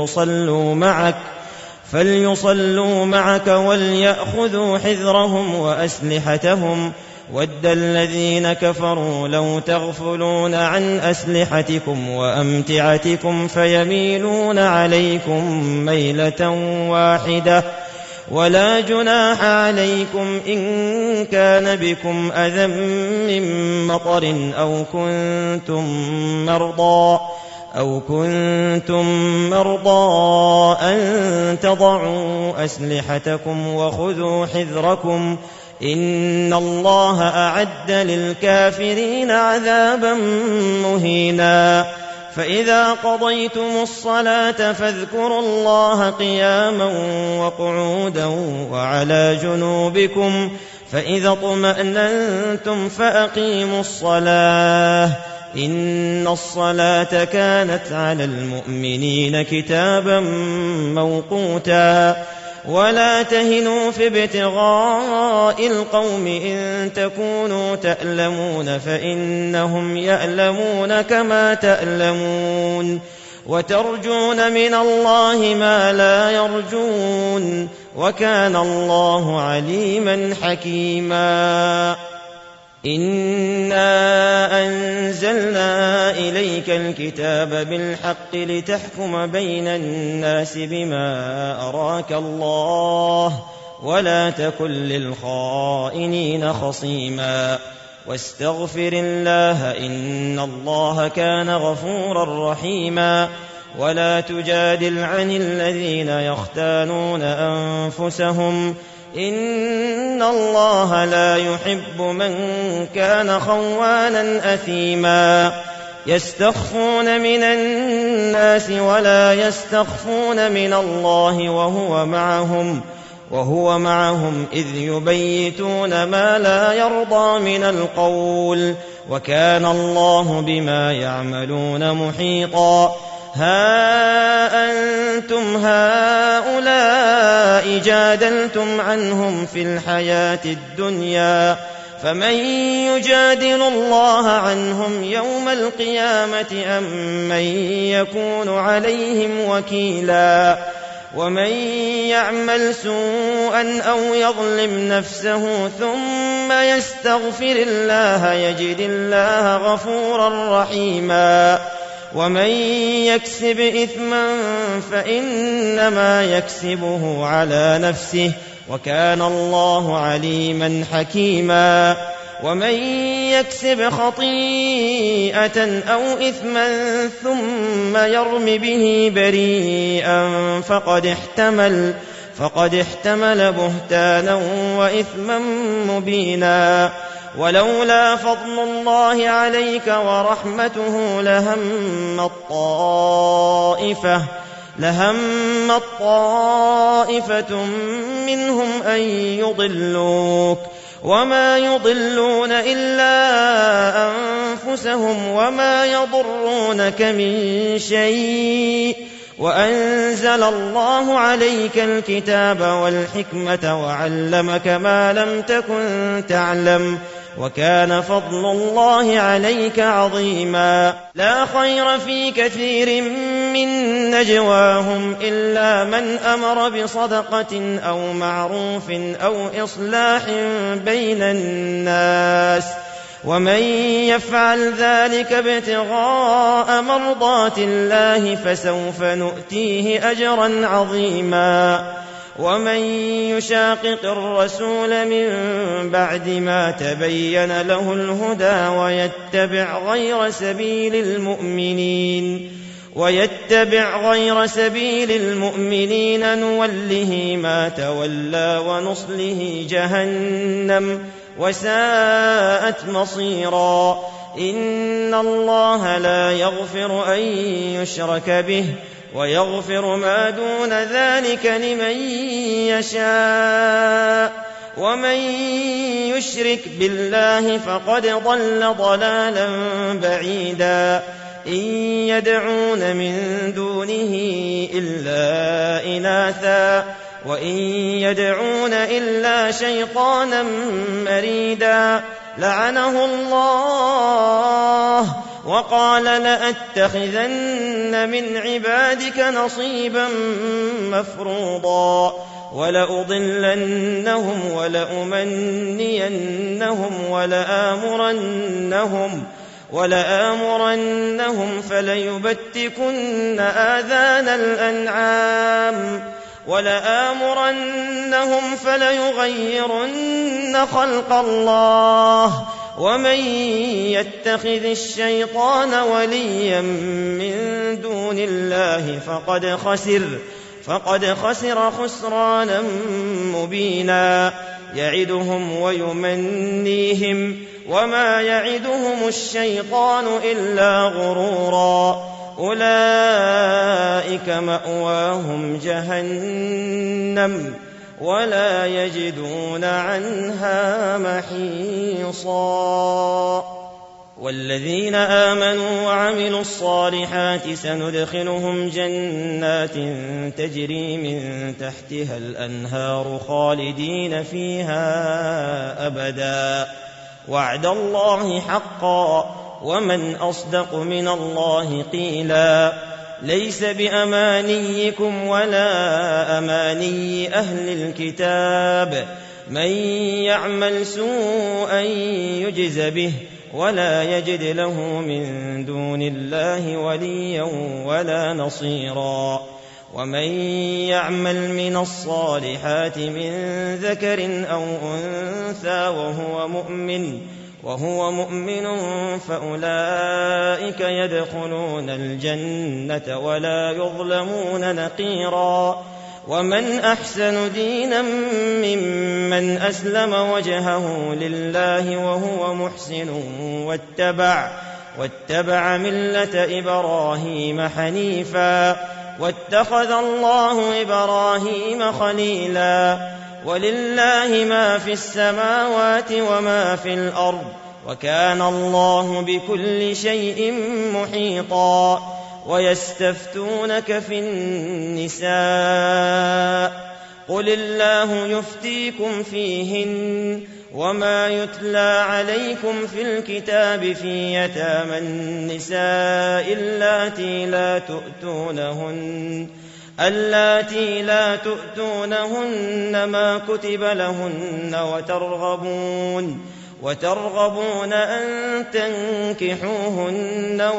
فليصلوا معك وليأخذوا حذرهم وأسلحتهم ود الذين كفروا لو تغفلون عن أسلحتكم وأمتعتكم فيميلون عليكم ميلة واحدة ولا جناح عليكم إن كان بكم أذى من مطر أو كنتم مرضى أن تضعوا أسلحتكم وخذوا حذركم إن الله أعد للكافرين عذابا مهينا. فإذا قضيتم الصلاة فاذكروا الله قياما وقعودا وعلى جنوبكم فإذا اطمأننتم فأقيموا الصلاة إن الصلاة كانت على المؤمنين كتابا موقوتا. ولا تهنوا في ابتغاء القوم إن تكونوا تألمون فإنهم يألمون كما تألمون وترجون من الله ما لا يرجون وكان الله عليما حكيما. إنا أنزلنا إليك الكتاب بالحق لتحكم بين الناس بما أراك الله ولا تكن للخائنين خصيما واستغفر الله إن الله كان غفورا رحيما. ولا تجادل عن الذين يختانون أنفسهم إن الله لا يحب من كان خوانا أثيما. يستخفون من الناس ولا يستخفون من الله وهو معهم إذ يبيتون ما لا يرضى من القول وكان الله بما يعملون محيطا. ها أنتم هؤلاء جادلتم عنهم في الحياة الدنيا فمن يجادل الله عنهم يوم القيامة أم من يكون عليهم وكيلا. ومن يعمل سوءا أو يظلم نفسه ثم يستغفر الله يجد الله غفورا رحيما. ومن يكسب إثما فإنما يكسبه على نفسه وكان الله عليما حكيما. ومن يكسب خطيئة أو إثما ثم يرم به بريئا فقد احتمل بهتانا وإثما مبينا. ولولا فضل الله عليك ورحمته لهمت طائفة منهم أن يضلوك وما يضلون إلا أنفسهم وما يضرونك من شيء وأنزل الله عليك الكتاب والحكمة وعلمك ما لم تكن تعلم وكان فضل الله عليك عظيما. لا خير في كثير من نجواهم إلا من أمر بصدقة أو معروف أو إصلاح بين الناس، ومن يفعل ذلك ابتغاء مرضات الله فسوف نؤتيه أجرا عظيما. ومن يشاقق الرسول من بعد ما تبين له الهدى ويتبع غير سبيل المؤمنين نوله ما تولى ونصله جهنم وساءت مصيرا. إن الله لا يغفر أن يشرك به ويغفر ما دون ذلك لمن يشاء، ومن يشرك بالله فقد ضل ضلالا بعيدا. إن يدعون من دونه إلا إناثا وإن يدعون إلا شيطانا مريدا لعنه الله وقال لأتخذن من عبادك نصيبا مفروضا ولأضلنهم ولأمنينهم ولآمرنهم فليبتكن آذان الأنعام ولآمرنهم فليغيرن خلق الله. ومن يتخذ الشيطان وليا من دون الله فقد خسر خسرانا مبينا. يعدهم ويمنيهم وما يعدهم الشيطان إلا غرورا. أولئك مأواهم جهنم ولا يجدون عنها محيصا. والذين آمنوا وعملوا الصالحات سندخلهم جنات تجري من تحتها الأنهار خالدين فيها أبدا وعد الله حقا ومن أصدق من الله قيلا. ليس بأمانيكم ولا أماني أهل الكتاب من يعمل سوءا يجز به ولا يجد له من دون الله وليا ولا نصيرا. ومن يعمل من الصالحات من ذكر أو أنثى وهو مؤمن فأولئك يدخلون الجنة ولا يظلمون نقيرا. ومن أحسن دينا ممن أسلم وجهه لله وهو محسن واتبع ملة إبراهيم حنيفا واتخذ الله إبراهيم خليلا. ولله ما في السماوات وما في الأرض وكان الله بكل شيء محيطا. ويستفتونك في النساء قل الله يفتيكم فيهن وما يتلى عليكم في الكتاب في يتامى النساء اللاتي لا تؤتونهن ما كتب لهن وترغبون أن تنكحوهن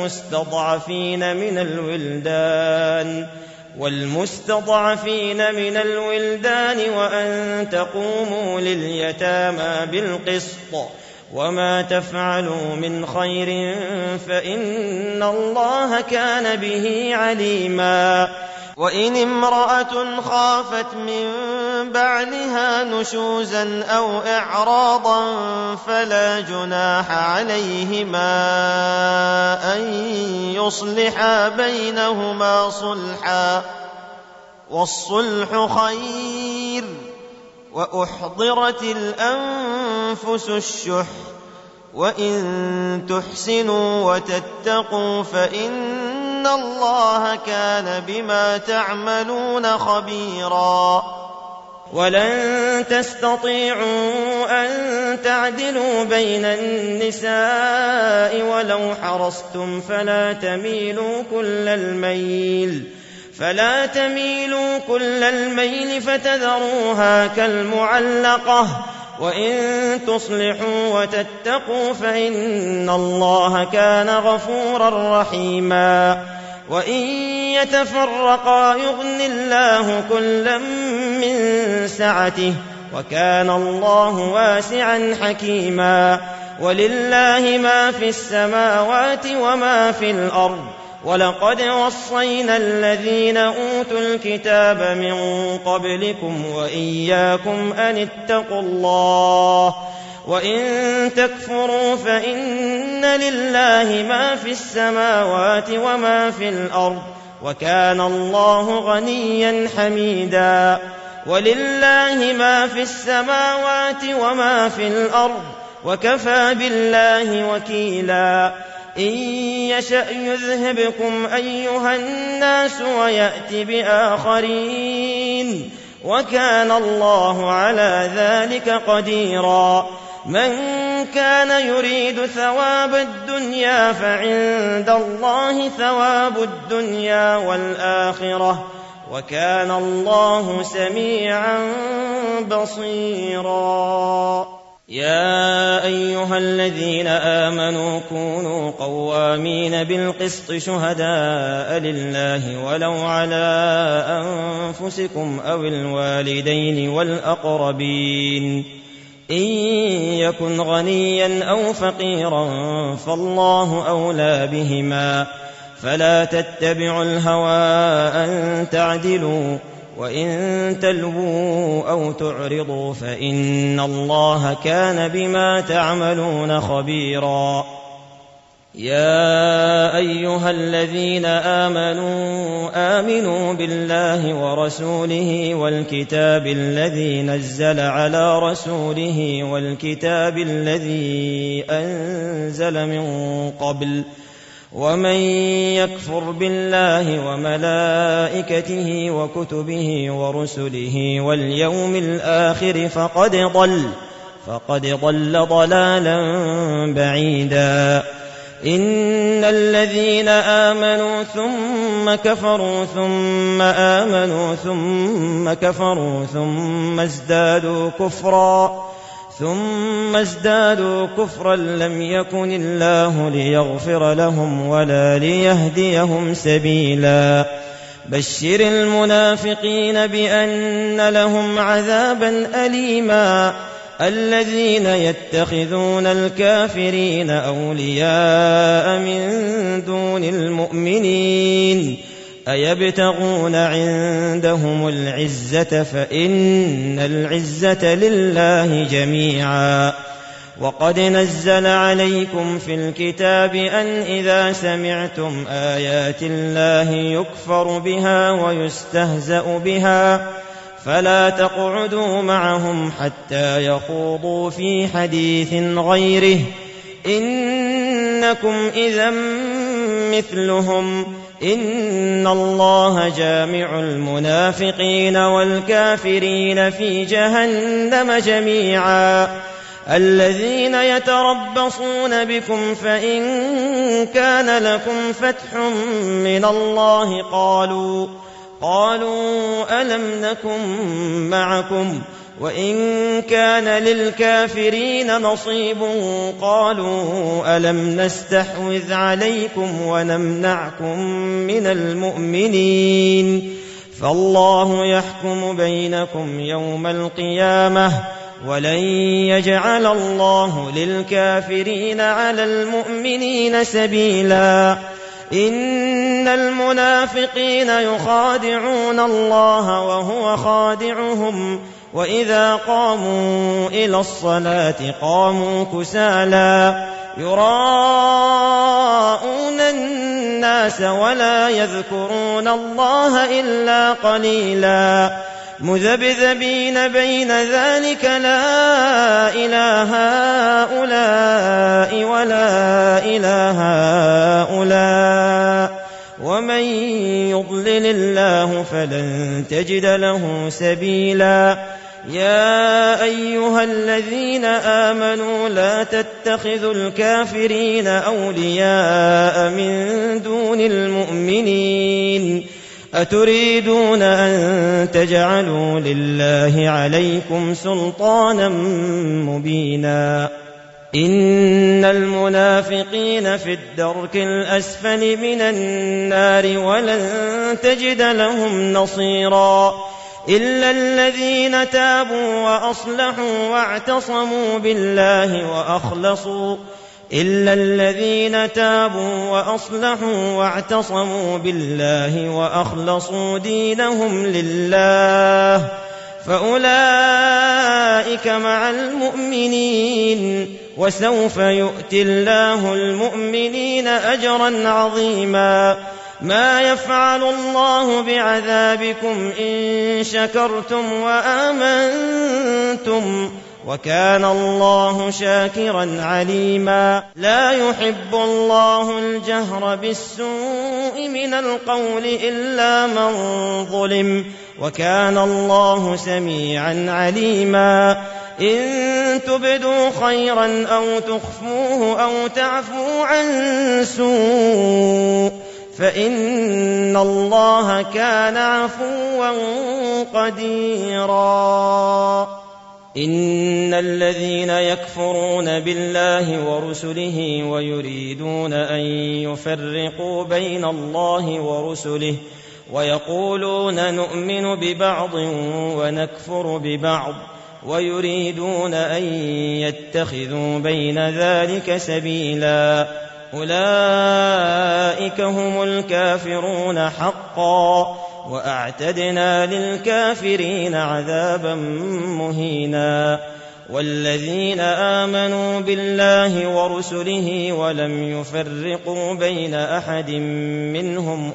والمستضعفين من الولدان وأن تقوموا لليتامى بالقسط وما تفعلوا من خير فإن الله كان به عليما. وإن امرأة خافت من بعلها نشوزا أو إعراضا فلا جناح عليهما أن يصلحا بينهما صلحا والصلح خير. وأحضرت الأنفس الشح وإن تحسنوا وتتقوا فإن الله كان بما تعملون خبيرا. ولن تستطيعوا أن تعدلوا بين النساء ولو حرصتم فلا تميلوا كل الميل فتذروها كالمعلقة. وإن تصلحوا وتتقوا فإن الله كان غفورا رحيما. وإن يتفرقا يغن الله كلا من سعته وكان الله واسعا حكيما. ولله ما في السماوات وما في الأرض. ولقد وصينا الذين أوتوا الكتاب من قبلكم وإياكم أن اتقوا الله. وإن تكفروا فإن لله ما في السماوات وما في الأرض وكان الله غنيا حميدا. ولله ما في السماوات وما في الأرض وكفى بالله وكيلا. إن يشأ يذهبكم أيها الناس ويأت بآخرين وكان الله على ذلك قديرا. من كان يريد ثواب الدنيا فعند الله ثواب الدنيا والآخرة وكان الله سميعا بصيرا. يا أيها الذين آمنوا كونوا قوامين بالقسط شهداء لله ولو على أنفسكم أو الوالدين والأقربين إن يكن غنيا أو فقيرا فالله أولى بهما فلا تتبعوا الهوى أن تعدلوا وإن تلووا أو تعرضوا فإن الله كان بما تعملون خبيرا. يا أيها الذين آمنوا بالله ورسوله والكتاب الذي نزل على رسوله والكتاب الذي أنزل من قبل ومن يكفر بالله وملائكته وكتبه ورسله واليوم الآخر فقد ضل ضلالا بعيدا. إن الذين آمنوا ثم كفروا ثم آمنوا ثم كفروا ثم ازدادوا كفرا لم يكن الله ليغفر لهم ولا ليهديهم سبيلا. بشر المنافقين بأن لهم عذابا أليما. الذين يتخذون الكافرين أولياء من دون المؤمنين أيبتغون عندهم العزة فإن العزة لله جميعا. وقد نزل عليكم في الكتاب أن إذا سمعتم آيات الله يكفر بها ويستهزأ بها فلا تقعدوا معهم حتى يخوضوا في حديث غيره إنكم إذا مثلهم إن الله جامع المنافقين والكافرين في جهنم جميعا. الذين يتربصون بكم فإن كان لكم فتح من الله قالوا ألم نكن معكم وإن كان للكافرين نصيب قالوا ألم نستحوذ عليكم ونمنعكم من المؤمنين فالله يحكم بينكم يوم القيامة ولن يجعل الله للكافرين على المؤمنين سبيلا. إن المنافقين يخادعون الله وهو خادعهم وإذا قاموا إلى الصلاة قاموا كسالى يراءون الناس ولا يذكرون الله إلا قليلا مذبذبين بين ذلك لا إله هؤلاء ولا إله هؤلاء ومن يضلل الله فلن تجد له سبيلا. يا أيها الذين آمنوا لا تتخذوا الكافرين أولياء من دون المؤمنين أتريدون أن تجعلوا لله عليكم سلطانا مبينا. إن المنافقين في الدرك الأسفل من النار ولن تجد لهم نصيرا إلا الذين تابوا وأصلحوا واعتصموا بالله وأخلصوا دينهم لله فأولئك مع المؤمنين وسوف يؤتي الله المؤمنين أجرا عظيما. ما يفعل الله بعذابكم إن شكرتم وآمنتم وكان الله شاكرا عليما. لا يحب الله الجهر بالسوء من القول إلا من ظلم وكان الله سميعا عليما. إن تبدوا خيرا أو تخفوه أو تعفوا عن سوء فإن الله كان عفوا قديرا. إن الذين يكفرون بالله ورسله ويريدون أن يفرقوا بين الله ورسله ويقولون نؤمن ببعض ونكفر ببعض ويريدون أن يتخذوا بين ذلك سبيلا أولئك هم الكافرون حقا وأعتدنا للكافرين عذابا مهينا. والذين آمنوا بالله ورسله ولم يفرقوا بين أحد منهم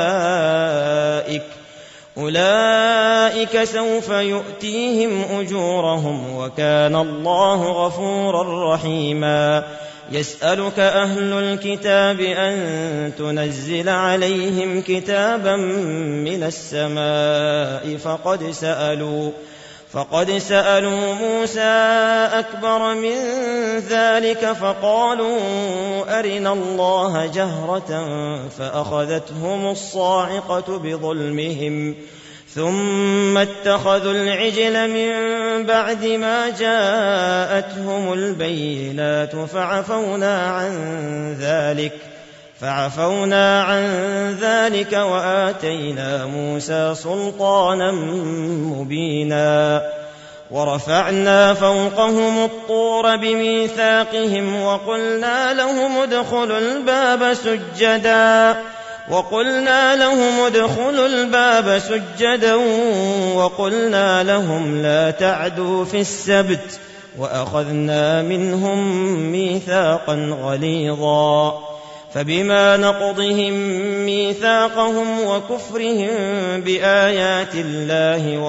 أولئك سوف يؤتيهم أجورهم وكان الله غفورا رحيما. يسألك أهل الكتاب أن تنزل عليهم كتابا من السماء فقد سألوا موسى أكبر من ذلك فقالوا أرنا الله جهرة فأخذتهم الصاعقة بظلمهم ثم اتخذوا العجل من بعد ما جاءتهم البينات فعفونا عن ذلك وآتينا موسى سلطانا مبينا. ورفعنا فوقهم الطور بميثاقهم وقلنا لهم ادخلوا الباب سجدا وقلنا لهم لا تعدوا في السبت وأخذنا منهم ميثاقا غليظا. فبما نقضهم ميثاقهم وكفرهم بآيات الله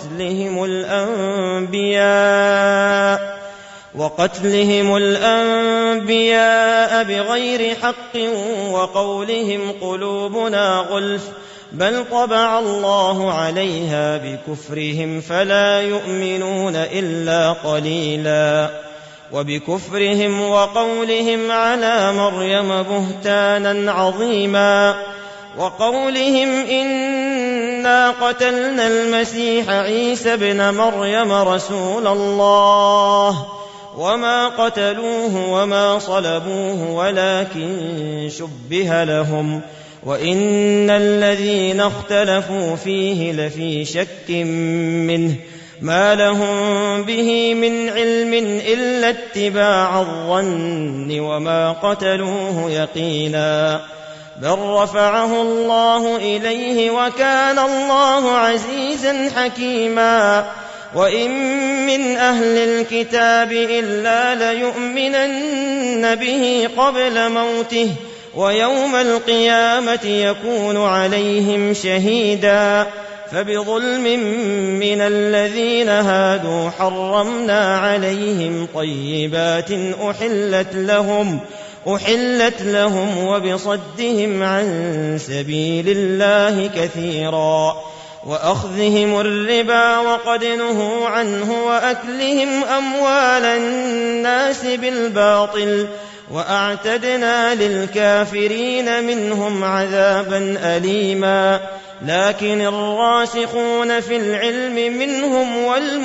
وقتلهم الأنبياء بغير حق وقولهم قلوبنا غلف بل طبع الله عليها بكفرهم فلا يؤمنون إلا قليلا. وبكفرهم وقولهم على مريم بهتانا عظيما وقولهم إنا قتلنا المسيح عيسى ابن مريم رسول الله وما قتلوه وما صلبوه ولكن شبه لهم وإن الذين اختلفوا فيه لفي شك منه ما لهم به من علم إلا اتباع الظن وما قتلوه يقينا بل رفعه الله إليه وكان الله عزيزا حكيما. وإن من أهل الكتاب إلا ليؤمنن به قبل موته ويوم القيامة يكون عليهم شهيدا. فبظلم من الذين هادوا حرمنا عليهم طيبات أحلت لهم وبصدهم عن سبيل الله كثيرا وأخذهم الربا وقد نهوا عنه وأكلهم أموال الناس بالباطل وأعتدنا للكافرين منهم عذابا أليما لكن الراسخون في العلم منهم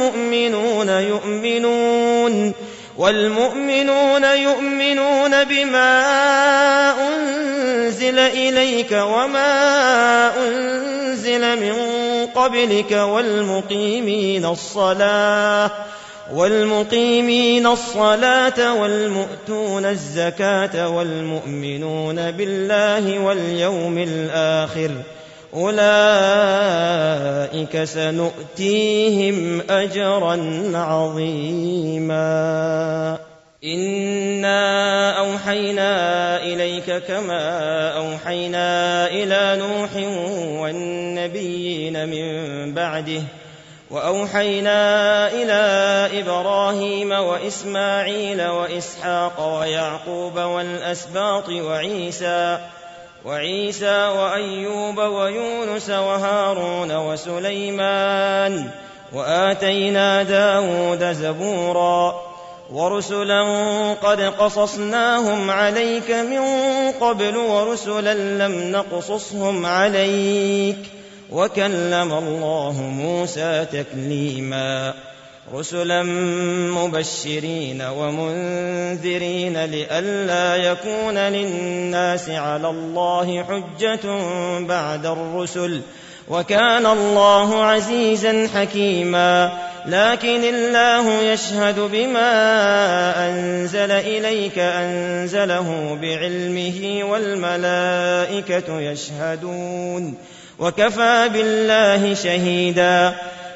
والمؤمنون يؤمنون بما أنزل إليك وما أنزل من قبلك والمقيمين الصلاة والمؤتون الزكاة والمؤمنون بالله واليوم الآخر أولئك سنؤتيهم أجرا عظيما إنا أوحينا إليك كما أوحينا إلى نوح والنبيين من بعده وأوحينا إلى إبراهيم وإسماعيل وإسحاق ويعقوب والأسباط وعيسى وأيوب ويونس وهارون وسليمان وآتينا داود زبورا ورسلا قد قصصناهم عليك من قبل ورسلا لم نقصصهم عليك وكلم الله موسى تكليما رسلا مبشرين ومنذرين لئلا يكون للناس على الله حجة بعد الرسل وكان الله عزيزا حكيما لكن الله يشهد بما أنزل إليك أنزله بعلمه والملائكة يشهدون وكفى بالله شهيدا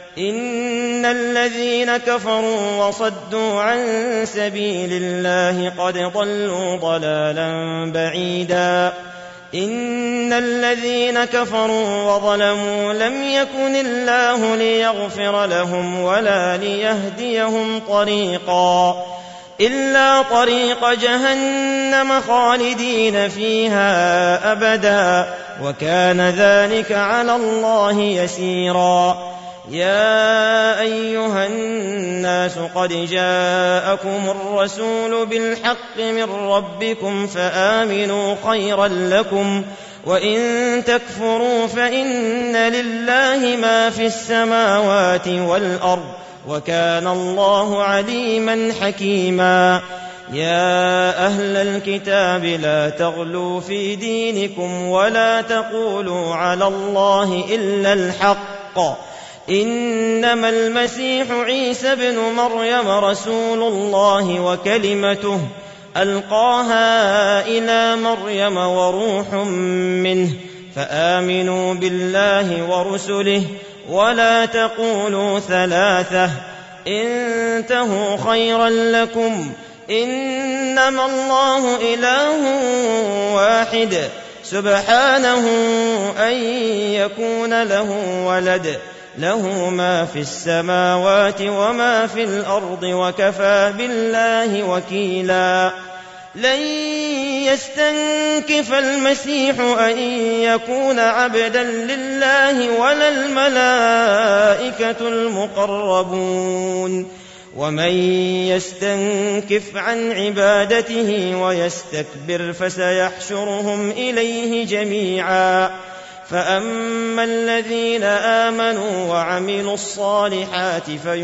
إن الذين كفروا وصدوا عن سبيل الله قد ضلوا ضلالا بعيدا إن الذين كفروا وظلموا لم يكن الله ليغفر لهم ولا ليهديهم طريقا إلا طريق جهنم خالدين فيها أبدا وكان ذلك على الله يسيرا يا أيها الناس قد جاءكم الرسول بالحق من ربكم فآمنوا خيرا لكم وإن تكفروا فإن لله ما في السماوات والأرض وكان الله عليما حكيما يا أهل الكتاب لا تغلوا في دينكم ولا تقولوا على الله إلا الحق إنما المسيح عيسى بن مريم رسول الله وكلمته ألقاها إلى مريم وروح منه فآمنوا بالله ورسله ولا تقولوا ثلاثة انتهوا خيرا لكم إنما الله إله واحد سبحانه أن يكون له ولد له ما في السماوات وما في الأرض وكفى بالله وكيلا لن يستنكف المسيح أن يكون عبدا لله ولا الملائكة المقربون ومن يستنكف عن عبادته ويستكبر فسيحشرهم إليه جميعا فأما الذين آمنوا وعملوا الصالحات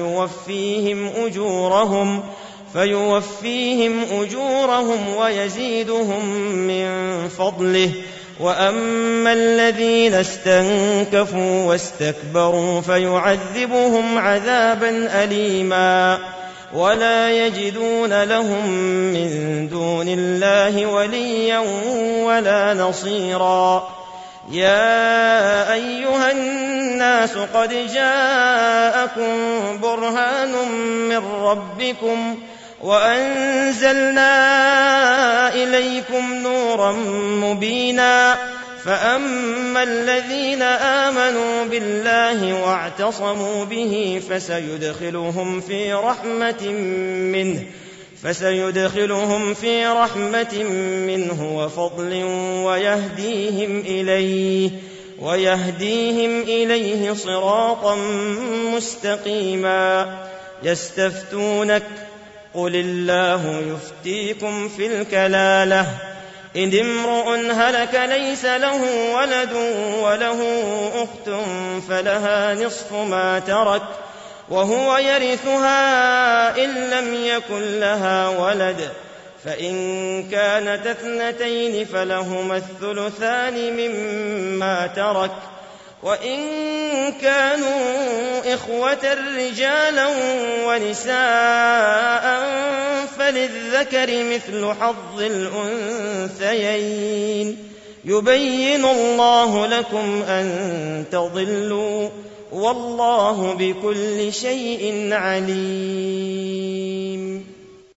فيوفيهم أجورهم ويزيدهم من فضله وأما الذين استنكفوا واستكبروا فيعذبهم عذابا أليما ولا يجدون لهم من دون الله وليا ولا نصيرا يا أيها الناس قد جاءكم برهان من ربكم وأنزلنا إليكم نورا مبينا فأما الذين آمنوا بالله واعتصموا به فسيدخلهم في رحمة منه فسيدخلهم في رحمة منه وفضل ويهديهم إليه صراطا مستقيما. يستفتونك قل الله يفتيكم في الكلالة إن امرؤ هلك ليس له ولد وله أخت فلها نصف ما ترك وهو يرثها إن لم يكن لها ولد، فإن كانت اثنتين فلهما الثلثان مما ترك، وإن كانوا إخوة رجالا ونساء فللذكر مثل حظ الأنثيين. يبين الله لكم أن تضلوا والله بكل شيء عليم.